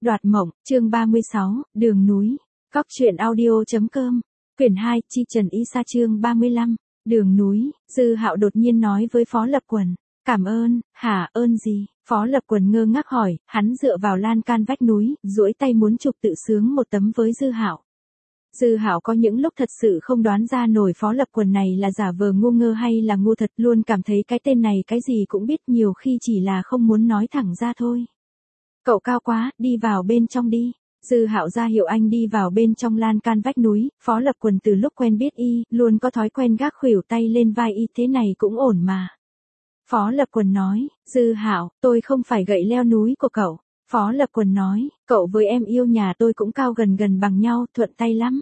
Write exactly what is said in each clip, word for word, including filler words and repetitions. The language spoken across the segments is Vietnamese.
Đoạt mộng, chương ba mươi sáu, đường núi. Cóc truyện audio.com. Quyển hai, Chi Trần Y Sa chương ba mươi lăm, đường núi. Dư Hạo đột nhiên nói với Phó Lập Quần. Cảm ơn. Hả, ơn gì? Phó Lập Quần ngơ ngác hỏi, hắn dựa vào lan can vách núi, duỗi tay muốn chụp tự sướng một tấm với Dư Hạo. Dư Hạo có những lúc thật sự không đoán ra nổi Phó Lập Quần này là giả vờ ngu ngơ hay là ngu thật, luôn cảm thấy cái tên này cái gì cũng biết, nhiều khi chỉ là không muốn nói thẳng ra thôi. Cậu cao quá, đi vào bên trong đi. Dư Hạo ra hiệu anh đi vào bên trong lan can vách núi. Phó Lập Quần từ lúc quen biết y, luôn có thói quen gác khuỷu tay lên vai y, thế này cũng ổn mà. Phó Lập Quần nói, Dư Hạo, tôi không phải gậy leo núi của cậu. Phó Lập Quần nói, cậu với em yêu nhà tôi cũng cao gần gần bằng nhau, thuận tay lắm.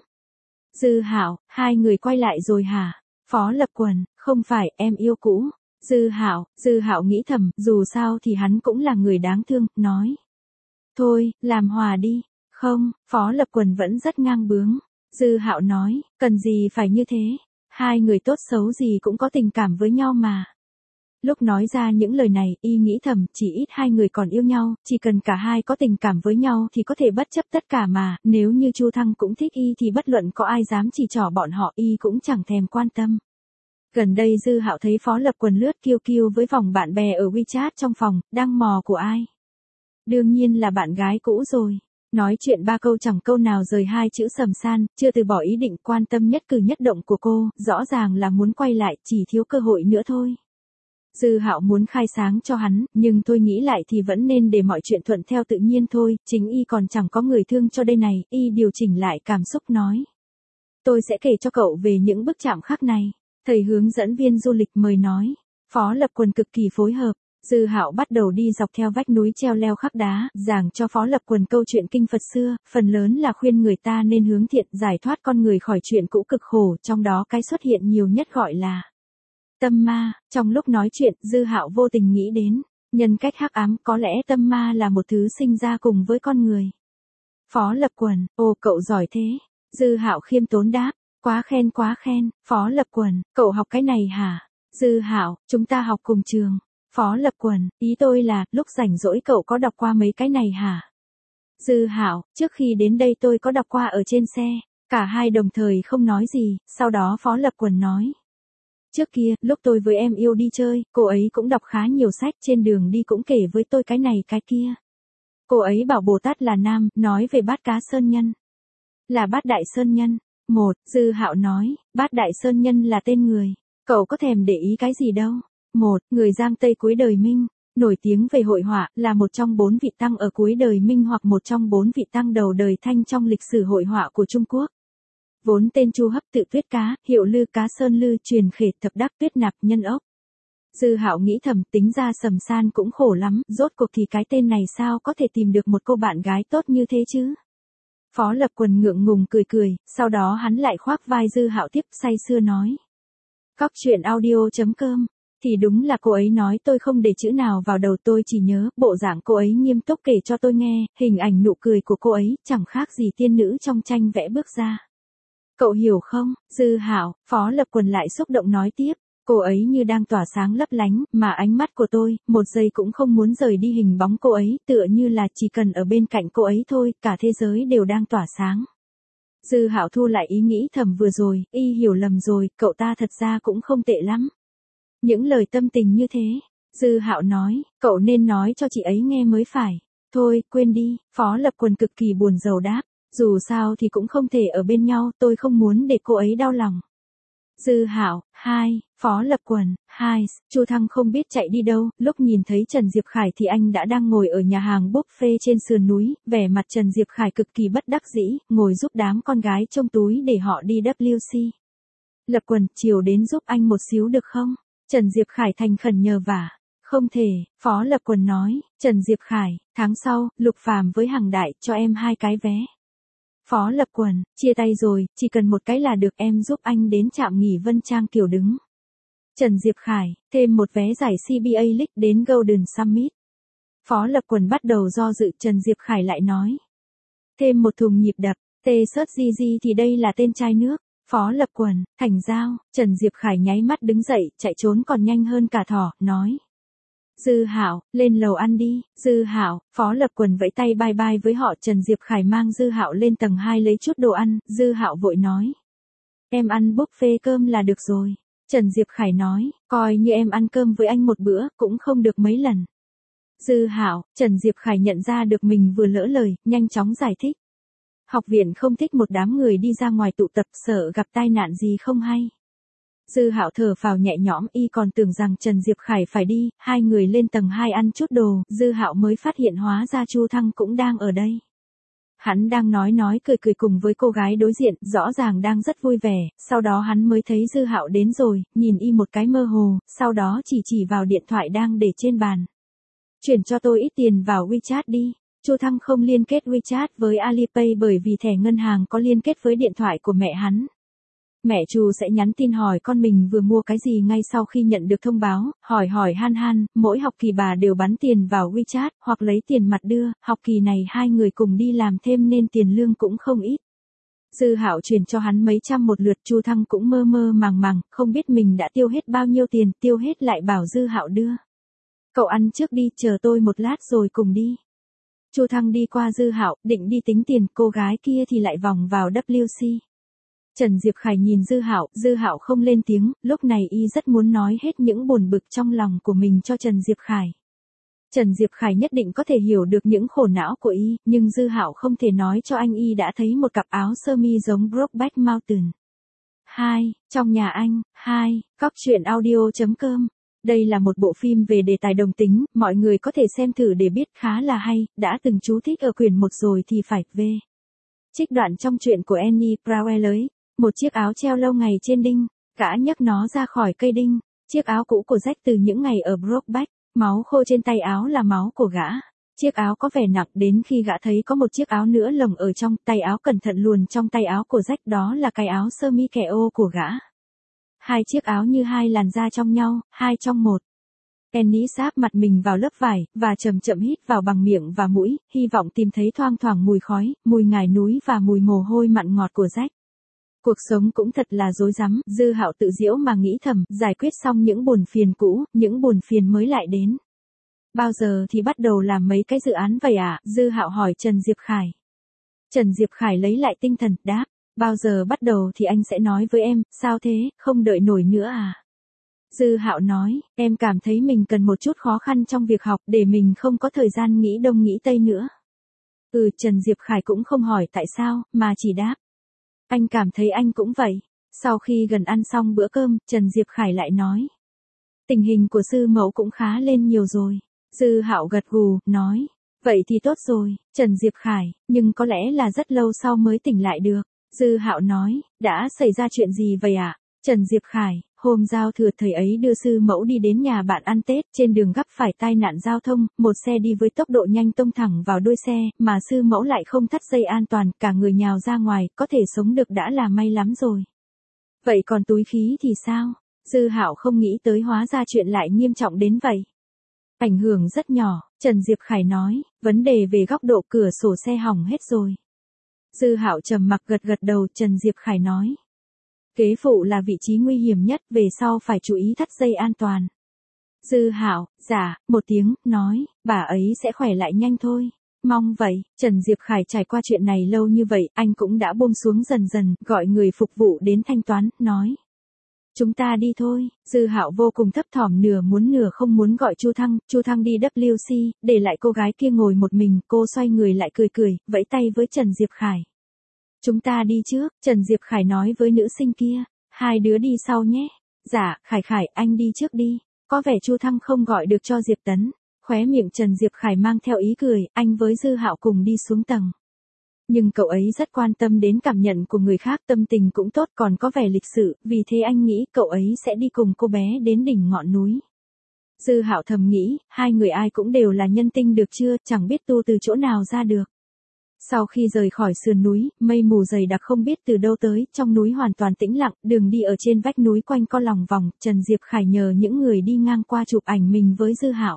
Dư Hạo, hai người quay lại rồi hả? Phó Lập Quần, không phải, em yêu cũ. Dư Hạo, Dư Hạo nghĩ thầm, dù sao thì hắn cũng là người đáng thương, nói. Thôi, làm hòa đi. Không, Phó Lập Quần vẫn rất ngang bướng. Dư Hạo nói, cần gì phải như thế? Hai người tốt xấu gì cũng có tình cảm với nhau mà. Lúc nói ra những lời này, y nghĩ thầm, chỉ ít hai người còn yêu nhau, chỉ cần cả hai có tình cảm với nhau thì có thể bất chấp tất cả mà, nếu như Chu Thăng cũng thích y thì bất luận có ai dám chỉ trỏ bọn họ y cũng chẳng thèm quan tâm. Gần đây Dư Hạo thấy Phó Lập Quần lướt kiêu kiêu với vòng bạn bè ở WeChat trong phòng, đang mò của ai? Đương nhiên là bạn gái cũ rồi. Nói chuyện ba câu chẳng câu nào rời hai chữ Sầm San, chưa từ bỏ ý định quan tâm nhất cử nhất động của cô, rõ ràng là muốn quay lại, chỉ thiếu cơ hội nữa thôi. Dư Hạo muốn khai sáng cho hắn, nhưng tôi nghĩ lại thì vẫn nên để mọi chuyện thuận theo tự nhiên thôi, chính y còn chẳng có người thương cho đây này, y điều chỉnh lại cảm xúc nói. Tôi sẽ kể cho cậu về những bức chạm khắc này. Thầy hướng dẫn viên du lịch mời nói. Phó Lập Quần cực kỳ phối hợp. Dư Hạo bắt đầu đi dọc theo vách núi treo leo khắc đá, giảng cho Phó Lập Quần câu chuyện kinh Phật xưa, phần lớn là khuyên người ta nên hướng thiện, giải thoát con người khỏi chuyện cũ cực khổ, trong đó cái xuất hiện nhiều nhất gọi là tâm ma. Trong lúc nói chuyện, Dư Hạo vô tình nghĩ đến, nhân cách hắc ám, có lẽ tâm ma là một thứ sinh ra cùng với con người. Phó Lập Quần, ồ cậu giỏi thế. Dư Hạo khiêm tốn đáp, quá khen quá khen. Phó Lập Quần, cậu học cái này hả? Dư Hạo, chúng ta học cùng trường. Phó Lập Quần, ý tôi là, lúc rảnh rỗi cậu có đọc qua mấy cái này hả? Dư Hạo, trước khi đến đây tôi có đọc qua ở trên xe. Cả hai đồng thời không nói gì, sau đó Phó Lập Quần nói. Trước kia, lúc tôi với em yêu đi chơi, cô ấy cũng đọc khá nhiều sách, trên đường đi cũng kể với tôi cái này cái kia. Cô ấy bảo Bồ Tát là nam, nói về Bát Cá Sơn Nhân. Là Bát Đại Sơn Nhân. Một, Dư Hạo nói, Bát Đại Sơn Nhân là tên người. Cậu có thèm để ý cái gì đâu. Một, người Giang Tây cuối đời Minh, nổi tiếng về hội họa, là một trong bốn vị tăng ở cuối đời Minh hoặc một trong bốn vị tăng đầu đời Thanh trong lịch sử hội họa của Trung Quốc. Vốn tên Chu Hấp, tự Tuyết Cá, hiệu Lư Cá Sơn Lư, truyền khể thập đắc Tuyết Nạp Nhân Ốc. Dư Hạo nghĩ thầm, tính ra Sầm San cũng khổ lắm, rốt cuộc thì cái tên này sao có thể tìm được một cô bạn gái tốt như thế chứ? Phó Lập Quần ngượng ngùng cười cười, sau đó hắn lại khoác vai Dư Hạo tiếp, say sưa nói. Cóc truyện audio.com. Thì đúng là cô ấy nói, tôi không để chữ nào vào đầu, tôi chỉ nhớ, bộ dạng cô ấy nghiêm túc kể cho tôi nghe, hình ảnh nụ cười của cô ấy, chẳng khác gì tiên nữ trong tranh vẽ bước ra. Cậu hiểu không? Dư Hạo, Phó Lập Quần lại xúc động nói tiếp, cô ấy như đang tỏa sáng lấp lánh, mà ánh mắt của tôi, một giây cũng không muốn rời đi hình bóng cô ấy, tựa như là chỉ cần ở bên cạnh cô ấy thôi, cả thế giới đều đang tỏa sáng. Dư Hạo thu lại ý nghĩ thầm vừa rồi, y hiểu lầm rồi, cậu ta thật ra cũng không tệ lắm. Những lời tâm tình như thế, Dư Hạo nói, cậu nên nói cho chị ấy nghe mới phải. Thôi, quên đi. Phó Lập Quần cực kỳ buồn rầu đáp, dù sao thì cũng không thể ở bên nhau, tôi không muốn để cô ấy đau lòng. Dư Hạo, hai, Phó Lập Quần, hai, Chu Thăng không biết chạy đi đâu, lúc nhìn thấy Trần Diệp Khải thì anh đã đang ngồi ở nhà hàng buffet trên sườn núi, vẻ mặt Trần Diệp Khải cực kỳ bất đắc dĩ, ngồi giúp đám con gái trông túi để họ đi W C. Lập Quần, chiều đến giúp anh một xíu được không? Trần Diệp Khải thành khẩn nhờ vả. Không thể, Phó Lập Quần nói, Trần Diệp Khải, tháng sau, Lục Phàm với Hằng Đại, cho em hai cái vé. Phó Lập Quần, chia tay rồi, chỉ cần một cái là được, em giúp anh đến trạm nghỉ Vân Trang Kiều đứng. Trần Diệp Khải, thêm một vé giải xê bê a League đến Golden Summit. Phó Lập Quần bắt đầu do dự, Trần Diệp Khải lại nói. Thêm một thùng nhịp đập, tê sớt gi gi thì đây là tên chai nước. Phó Lập Quần, thành giao. Trần Diệp Khải nháy mắt đứng dậy, chạy trốn còn nhanh hơn cả thỏ, nói. Dư Hạo, lên lầu ăn đi. Dư Hạo, Phó Lập Quần vẫy tay bye bye với họ. Trần Diệp Khải mang Dư Hạo lên tầng hai lấy chút đồ ăn. Dư Hạo vội nói. Em ăn buffet cơm là được rồi. Trần Diệp Khải nói, coi như em ăn cơm với anh một bữa, cũng không được mấy lần. Dư Hạo, Trần Diệp Khải nhận ra được mình vừa lỡ lời, nhanh chóng giải thích. Học viện không thích một đám người đi ra ngoài tụ tập, sợ gặp tai nạn gì không hay. Dư Hạo thở phào nhẹ nhõm, y còn tưởng rằng Trần Diệp Khải phải đi. Hai người lên tầng hai ăn chút đồ, Dư Hạo mới phát hiện hóa ra Chu Thăng cũng đang ở đây. Hắn đang nói nói cười cười cùng với cô gái đối diện, rõ ràng đang rất vui vẻ. Sau đó hắn mới thấy Dư Hạo đến rồi, nhìn y một cái mơ hồ, sau đó chỉ chỉ vào điện thoại đang để trên bàn. Chuyển cho tôi ít tiền vào WeChat đi. Chu Thăng không liên kết WeChat với Alipay bởi vì thẻ ngân hàng có liên kết với điện thoại của mẹ hắn. Mẹ Chu sẽ nhắn tin hỏi con mình vừa mua cái gì ngay sau khi nhận được thông báo, hỏi hỏi han han, mỗi học kỳ bà đều bắn tiền vào WeChat, hoặc lấy tiền mặt đưa, học kỳ này hai người cùng đi làm thêm nên tiền lương cũng không ít. Dư Hạo chuyển cho hắn mấy trăm một lượt, Chu Thăng cũng mơ mơ màng màng, không biết mình đã tiêu hết bao nhiêu tiền, tiêu hết lại bảo Dư Hạo đưa. Cậu ăn trước đi, chờ tôi một lát rồi cùng đi. Chu Thăng đi qua Dư Hạo, định đi tính tiền, cô gái kia thì lại vòng vào W C. Trần Diệp Khải nhìn Dư Hạo, Dư Hạo không lên tiếng, lúc này y rất muốn nói hết những buồn bực trong lòng của mình cho Trần Diệp Khải. Trần Diệp Khải nhất định có thể hiểu được những khổ não của y, nhưng Dư Hạo không thể nói cho anh y đã thấy một cặp áo sơ mi giống Brokeback Mountain. hai. Trong nhà anh. hai. Cóc truyện audio chấm com. Đây là một bộ phim về đề tài đồng tính, mọi người có thể xem thử để biết, khá là hay, đã từng chú thích ở quyển một rồi thì phải về. Trích đoạn trong truyện của Annie Proulx ấy, một chiếc áo treo lâu ngày trên đinh, gã nhấc nó ra khỏi cây đinh, chiếc áo cũ của Jack từ những ngày ở Brokeback, máu khô trên tay áo là máu của gã. Chiếc áo có vẻ nặng đến khi gã thấy có một chiếc áo nữa lồng ở trong, tay áo cẩn thận luồn trong tay áo của Jack, đó là cái áo sơ mi kẻ ô của gã. Hai chiếc áo như hai làn da trong nhau, hai trong một. Annie sáp mặt mình vào lớp vải, và chậm chậm hít vào bằng miệng và mũi, hy vọng tìm thấy thoang thoảng mùi khói, mùi ngải núi và mùi mồ hôi mặn ngọt của Jack. Cuộc sống cũng thật là rối rắm, Dư Hạo tự giễu mà nghĩ thầm, giải quyết xong những buồn phiền cũ, những buồn phiền mới lại đến. Bao giờ thì bắt đầu làm mấy cái dự án vậy ạ? À? Dư Hạo hỏi Trần Diệp Khải. Trần Diệp Khải lấy lại tinh thần, đáp, bao giờ bắt đầu thì anh sẽ nói với em, sao thế, không đợi nổi nữa à? Dư Hạo nói, em cảm thấy mình cần một chút khó khăn trong việc học để mình không có thời gian nghĩ đông nghĩ tây nữa. Ừ, Trần Diệp Khải cũng không hỏi tại sao, mà chỉ đáp. Anh cảm thấy anh cũng vậy. Sau khi gần ăn xong bữa cơm, Trần Diệp Khải lại nói. Tình hình của sư mẫu cũng khá lên nhiều rồi. Dư Hạo gật gù, nói. Vậy thì tốt rồi, Trần Diệp Khải, nhưng có lẽ là rất lâu sau mới tỉnh lại được. Dư Hạo nói, đã xảy ra chuyện gì vậy ạ? À? Trần Diệp Khải, hôm giao thừa thầy ấy đưa sư mẫu đi đến nhà bạn ăn Tết, trên đường gặp phải tai nạn giao thông, một xe đi với tốc độ nhanh tông thẳng vào đuôi xe, mà sư mẫu lại không thắt dây an toàn, cả người nhào ra ngoài, có thể sống được đã là may lắm rồi. Vậy còn túi khí thì sao? Dư Hạo không nghĩ tới hóa ra chuyện lại nghiêm trọng đến vậy. Ảnh hưởng rất nhỏ, Trần Diệp Khải nói, vấn đề về góc độ cửa sổ xe hỏng hết rồi. Dư Hạo trầm mặc gật gật đầu, Trần Diệp Khải nói. Kế phụ là vị trí nguy hiểm nhất, về sau phải chú ý thắt dây an toàn. Dư Hạo, dạ, một tiếng, nói, bà ấy sẽ khỏe lại nhanh thôi. Mong vậy, Trần Diệp Khải trải qua chuyện này lâu như vậy, anh cũng đã buông xuống dần dần, gọi người phục vụ đến thanh toán, nói. Chúng ta đi thôi. Dư Hạo vô cùng thấp thỏm, nửa muốn nửa không muốn gọi Chu Thăng. Chu Thăng đi W C, để lại cô gái kia ngồi một mình, cô xoay người lại cười cười, vẫy tay với Trần Diệp Khải. Chúng ta đi trước, Trần Diệp Khải nói với nữ sinh kia, hai đứa đi sau nhé. Dạ, Khải Khải, anh đi trước đi. Có vẻ Chu Thăng không gọi được cho Diệp Tấn. Khóe miệng Trần Diệp Khải mang theo ý cười, anh với Dư Hạo cùng đi xuống tầng. Nhưng cậu ấy rất quan tâm đến cảm nhận của người khác, tâm tình cũng tốt, còn có vẻ lịch sự, vì thế anh nghĩ cậu ấy sẽ đi cùng cô bé đến đỉnh ngọn núi. Dư Hạo thầm nghĩ, hai người ai cũng đều là nhân tinh được chưa, chẳng biết tu từ chỗ nào ra được. Sau khi rời khỏi sườn núi, mây mù dày đặc không biết từ đâu tới, trong núi hoàn toàn tĩnh lặng, đường đi ở trên vách núi quanh co lòng vòng, Trần Diệp Khải nhờ những người đi ngang qua chụp ảnh mình với Dư Hạo.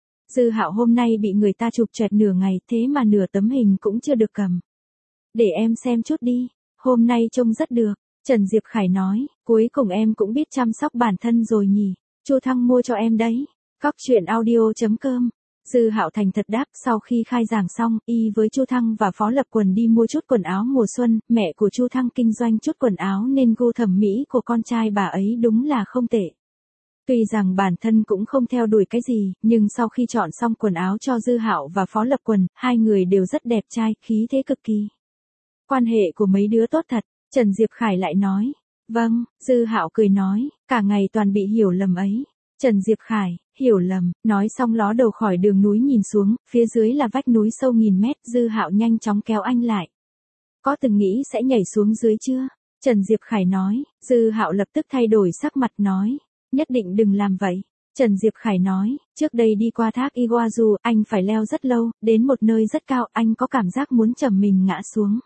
Dư Hạo hôm nay bị người ta chụp choẹt nửa ngày, thế mà nửa tấm hình cũng chưa được cầm. Để em xem chút đi, hôm nay trông rất được, Trần Diệp Khải nói, cuối cùng em cũng biết chăm sóc bản thân rồi nhỉ, Chu Thăng mua cho em đấy. Cóc truyện audio chấm com. Dư Hạo thành thật đáp, sau khi khai giảng xong, y với Chu Thăng và Phó Lập Quần đi mua chút quần áo mùa xuân, mẹ của Chu Thăng kinh doanh chút quần áo nên gu thẩm mỹ của con trai bà ấy đúng là không tệ. Tuy rằng bản thân cũng không theo đuổi cái gì, nhưng sau khi chọn xong quần áo cho Dư Hạo và Phó Lập Quần, hai người đều rất đẹp trai, khí thế cực kỳ. Quan hệ của mấy đứa tốt thật, Trần Diệp Khải lại nói. Vâng, Dư Hạo cười nói, cả ngày toàn bị hiểu lầm ấy. Trần Diệp Khải, hiểu lầm, nói xong ló đầu khỏi đường núi nhìn xuống, phía dưới là vách núi sâu nghìn mét, Dư Hạo nhanh chóng kéo anh lại. Có từng nghĩ sẽ nhảy xuống dưới chưa? Trần Diệp Khải nói, Dư Hạo lập tức thay đổi sắc mặt nói, nhất định đừng làm vậy. Trần Diệp Khải nói, trước đây đi qua thác Iguazu, anh phải leo rất lâu, đến một nơi rất cao, anh có cảm giác muốn chầm mình ngã xuống.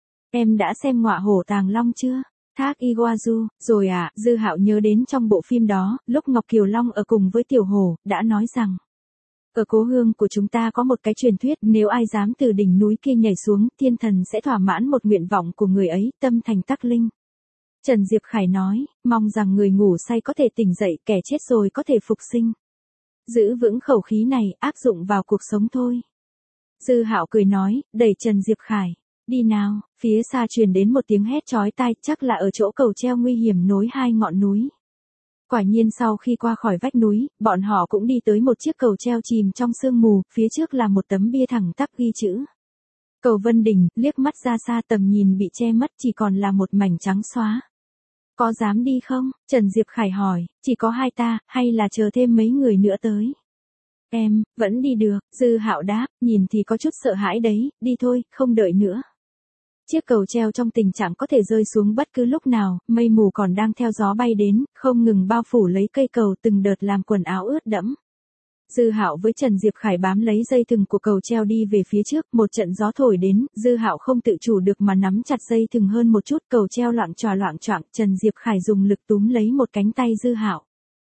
Em đã xem Ngọa Hổ Tàng Long chưa? Thác Iguazu, rồi à, Dư Hạo nhớ đến trong bộ phim đó, lúc Ngọc Kiều Long ở cùng với Tiểu Hổ, đã nói rằng, ở cố hương của chúng ta có một cái truyền thuyết, nếu ai dám từ đỉnh núi kia nhảy xuống, thiên thần sẽ thỏa mãn một nguyện vọng của người ấy, tâm thành tắc linh. Trần Diệp Khải nói, mong rằng người ngủ say có thể tỉnh dậy, kẻ chết rồi có thể phục sinh. Giữ vững khẩu khí này, áp dụng vào cuộc sống thôi. Dư Hạo cười nói, đẩy Trần Diệp Khải. Đi nào, phía xa truyền đến một tiếng hét chói tai, chắc là ở chỗ cầu treo nguy hiểm nối hai ngọn núi. Quả nhiên sau khi qua khỏi vách núi, bọn họ cũng đi tới một chiếc cầu treo chìm trong sương mù, phía trước là một tấm bia thẳng tắp ghi chữ. Cầu Vân Đình, liếc mắt ra xa tầm nhìn bị che mất chỉ còn là một mảnh trắng xóa. Có dám đi không? Trần Diệp Khải hỏi, chỉ có hai ta, hay là chờ thêm mấy người nữa tới? Em, vẫn đi được, Dư Hạo đáp, nhìn thì có chút sợ hãi đấy, đi thôi, không đợi nữa. Chiếc cầu treo trong tình trạng có thể rơi xuống bất cứ lúc nào, mây mù còn đang theo gió bay đến, không ngừng bao phủ lấy cây cầu từng đợt làm quần áo ướt đẫm. Dư Hạo với Trần Diệp Khải bám lấy dây thừng của cầu treo đi về phía trước, một trận gió thổi đến, Dư Hạo không tự chủ được mà nắm chặt dây thừng hơn một chút, cầu treo loạng choạng loạng choạng, Trần Diệp Khải dùng lực túm lấy một cánh tay Dư Hạo.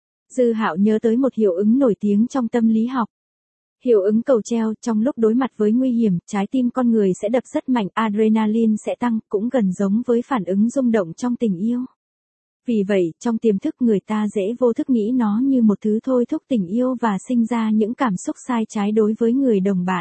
Dư Hạo nhớ tới một hiệu ứng nổi tiếng trong tâm lý học. Hiệu ứng cầu treo, trong lúc đối mặt với nguy hiểm, trái tim con người sẽ đập rất mạnh, adrenaline sẽ tăng, cũng gần giống với phản ứng rung động trong tình yêu. Vì vậy, trong tiềm thức người ta dễ vô thức nghĩ nó như một thứ thôi thúc tình yêu và sinh ra những cảm xúc sai trái đối với người đồng bạn.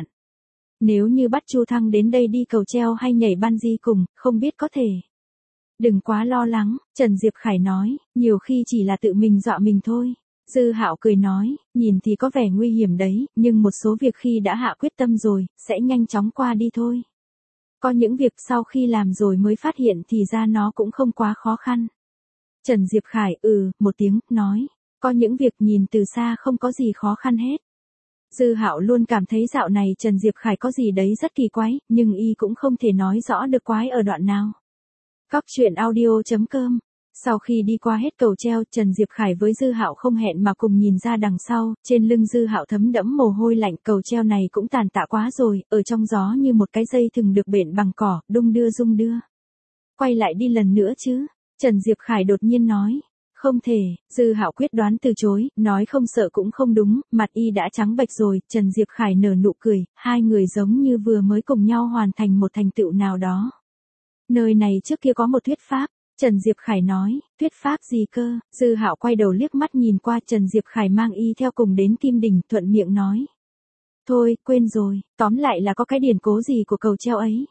Nếu như bắt Chu Thăng đến đây đi cầu treo hay nhảy bungee cùng, không biết có thể. Đừng quá lo lắng, Trần Diệp Khải nói, nhiều khi chỉ là tự mình dọa mình thôi. Dư Hạo cười nói, nhìn thì có vẻ nguy hiểm đấy, nhưng một số việc khi đã hạ quyết tâm rồi, sẽ nhanh chóng qua đi thôi. Có những việc sau khi làm rồi mới phát hiện thì ra nó cũng không quá khó khăn. Trần Diệp Khải, ừ, một tiếng, nói, có những việc nhìn từ xa không có gì khó khăn hết. Dư Hạo luôn cảm thấy dạo này Trần Diệp Khải có gì đấy rất kỳ quái, nhưng y cũng không thể nói rõ được quái ở đoạn nào. Cóc truyện audio chấm com. Sau khi đi qua hết cầu treo, Trần Diệp Khải với Dư Hạo không hẹn mà cùng nhìn ra đằng sau, trên lưng Dư Hạo thấm đẫm mồ hôi lạnh, cầu treo này cũng tàn tạ quá rồi, ở trong gió như một cái dây thừng được bện bằng cỏ, đung đưa rung đưa. Quay lại đi lần nữa chứ? Trần Diệp Khải đột nhiên nói. Không thể, Dư Hạo quyết đoán từ chối, nói không sợ cũng không đúng, mặt y đã trắng bệch rồi, Trần Diệp Khải nở nụ cười, hai người giống như vừa mới cùng nhau hoàn thành một thành tựu nào đó. Nơi này trước kia có một thuyết pháp. Trần Diệp Khải nói, thuyết pháp gì cơ? Dư Hạo quay đầu liếc mắt nhìn qua, Trần Diệp Khải mang y theo cùng đến Kim Đình, thuận miệng nói. Thôi, quên rồi, tóm lại là có cái điển cố gì của cầu treo ấy.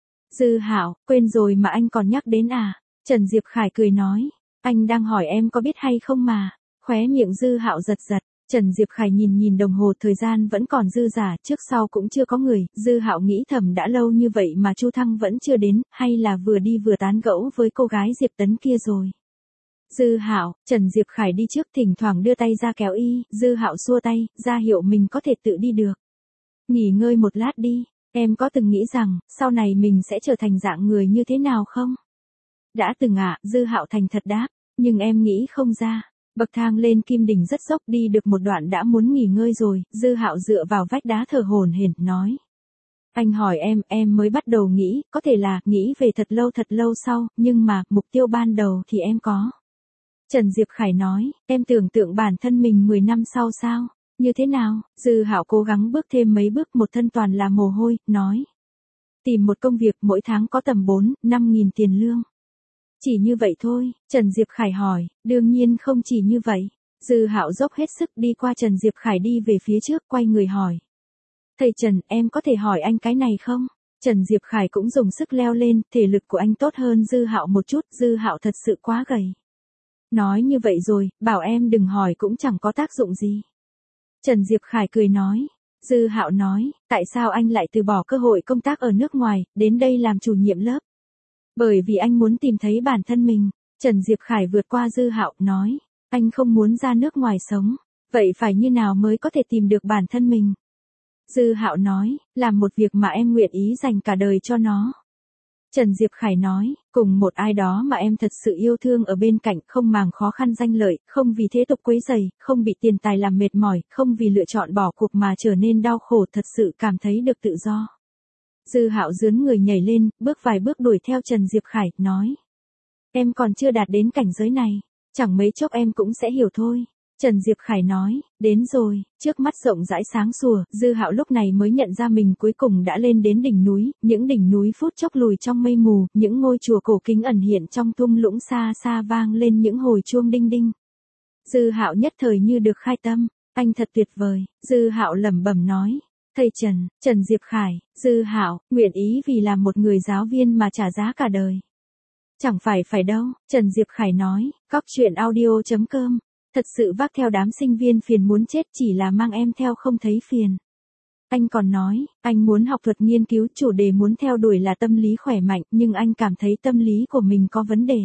Dư Hạo, quên rồi mà anh còn nhắc đến à? Trần Diệp Khải cười nói, anh đang hỏi em có biết hay không mà. Khóe miệng Dư Hạo giật giật. Trần Diệp Khải nhìn nhìn đồng hồ, thời gian vẫn còn dư dả, trước sau cũng chưa có người, Dư Hạo nghĩ thầm đã lâu như vậy mà Chu Thăng vẫn chưa đến, hay là vừa đi vừa tán gẫu với cô gái Diệp Tấn kia rồi. Dư Hạo, Trần Diệp Khải đi trước, thỉnh thoảng đưa tay ra kéo y, Dư Hạo xua tay, ra hiệu mình có thể tự đi được. Nghỉ ngơi một lát đi, em có từng nghĩ rằng, sau này mình sẽ trở thành dạng người như thế nào không? Đã từng ạ, à, Dư Hạo thành thật đáp, nhưng em nghĩ không ra. Bậc thang lên Kim Đình rất dốc, đi được một đoạn đã muốn nghỉ ngơi rồi, Dư Hạo dựa vào vách đá thở hổn hển nói. Anh hỏi em, em mới bắt đầu nghĩ, có thể là, nghĩ về thật lâu thật lâu sau, nhưng mà, mục tiêu ban đầu thì em có. Trần Diệp Khải nói, em tưởng tượng bản thân mình mười năm sau sao, như thế nào? Dư Hạo cố gắng bước thêm mấy bước, một thân toàn là mồ hôi, nói. Tìm một công việc mỗi tháng có tầm bốn, năm nghìn tiền lương. Chỉ như vậy thôi, Trần Diệp Khải hỏi, đương nhiên không chỉ như vậy. Dư Hạo dốc hết sức đi qua Trần Diệp Khải đi về phía trước quay người hỏi. Thầy Trần, em có thể hỏi anh cái này không? Trần Diệp Khải cũng dùng sức leo lên, thể lực của anh tốt hơn Dư Hạo một chút, Dư Hạo thật sự quá gầy. Nói như vậy rồi, bảo em đừng hỏi cũng chẳng có tác dụng gì. Trần Diệp Khải cười nói. Dư Hạo nói, tại sao anh lại từ bỏ cơ hội công tác ở nước ngoài, đến đây làm chủ nhiệm lớp? Bởi vì anh muốn tìm thấy bản thân mình. Trần Diệp Khải vượt qua Dư Hạo, nói, anh không muốn ra nước ngoài sống, vậy phải như nào mới có thể tìm được bản thân mình? Dư Hạo nói, làm một việc mà em nguyện ý dành cả đời cho nó. Trần Diệp Khải nói, cùng một ai đó mà em thật sự yêu thương ở bên cạnh, không màng khó khăn danh lợi, không vì thế tục quấy rầy, không bị tiền tài làm mệt mỏi, không vì lựa chọn bỏ cuộc mà trở nên đau khổ, thật sự cảm thấy được tự do. Dư Hạo dướn người nhảy lên, bước vài bước đuổi theo Trần Diệp Khải, nói. Em còn chưa đạt đến cảnh giới này, chẳng mấy chốc em cũng sẽ hiểu thôi. Trần Diệp Khải nói, đến rồi, trước mắt rộng rãi sáng sủa, Dư Hạo lúc này mới nhận ra mình cuối cùng đã lên đến đỉnh núi, những đỉnh núi phút chốc lùi trong mây mù, những ngôi chùa cổ kính ẩn hiện trong thung lũng, xa xa vang lên những hồi chuông đinh đinh. Dư Hạo nhất thời như được khai tâm, anh thật tuyệt vời, Dư Hạo lẩm bẩm nói. Thầy Trần, Trần Diệp Khải, Dư Hạo, nguyện ý vì làm một người giáo viên mà trả giá cả đời. Chẳng phải phải đâu, Trần Diệp Khải nói, cóc truyện audio chấm com. Thật sự vác theo đám sinh viên phiền muốn chết, chỉ là mang em theo không thấy phiền. Anh còn nói, anh muốn học thuật nghiên cứu, chủ đề muốn theo đuổi là tâm lý khỏe mạnh, nhưng anh cảm thấy tâm lý của mình có vấn đề.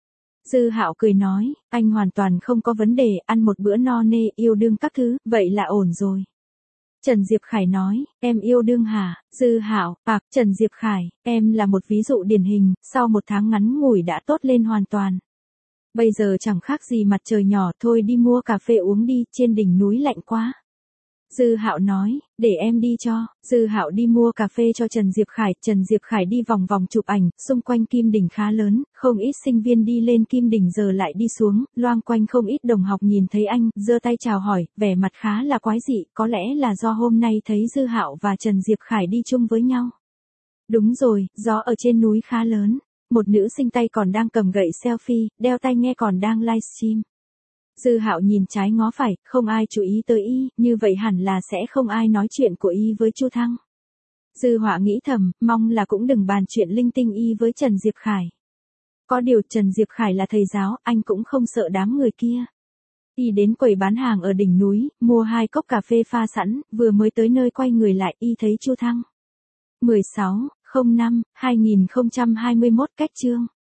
Dư Hạo cười nói, anh hoàn toàn không có vấn đề, ăn một bữa no nê, yêu đương các thứ, vậy là ổn rồi. Trần Diệp Khải nói, em yêu đương hả? Dư Hạo, à, Trần Diệp Khải, em là một ví dụ điển hình, sau một tháng ngắn ngủi đã tốt lên hoàn toàn. Bây giờ chẳng khác gì mặt trời nhỏ, thôi đi mua cà phê uống đi, trên đỉnh núi lạnh quá. Dư Hạo nói, để em đi cho. Dư Hạo đi mua cà phê cho Trần Diệp Khải, Trần Diệp Khải đi vòng vòng chụp ảnh, xung quanh kim đỉnh khá lớn, không ít sinh viên đi lên kim đỉnh giờ lại đi xuống, loang quanh không ít đồng học nhìn thấy anh, giơ tay chào hỏi, vẻ mặt khá là quái dị, có lẽ là do hôm nay thấy Dư Hạo và Trần Diệp Khải đi chung với nhau. Đúng rồi, gió ở trên núi khá lớn. Một nữ sinh tay còn đang cầm gậy selfie, đeo tai nghe còn đang livestream. Dư Hạo nhìn trái ngó phải, không ai chú ý tới y, như vậy hẳn là sẽ không ai nói chuyện của y với Chu Thăng. Dư Họa nghĩ thầm, mong là cũng đừng bàn chuyện linh tinh y với Trần Diệp Khải. Có điều Trần Diệp Khải là thầy giáo, anh cũng không sợ đám người kia. Y đến quầy bán hàng ở đỉnh núi, mua hai cốc cà phê pha sẵn, vừa mới tới nơi quay người lại, y thấy Chu Thăng. mười sáu không năm hai nghìn không trăm hai mươi mốt cách chương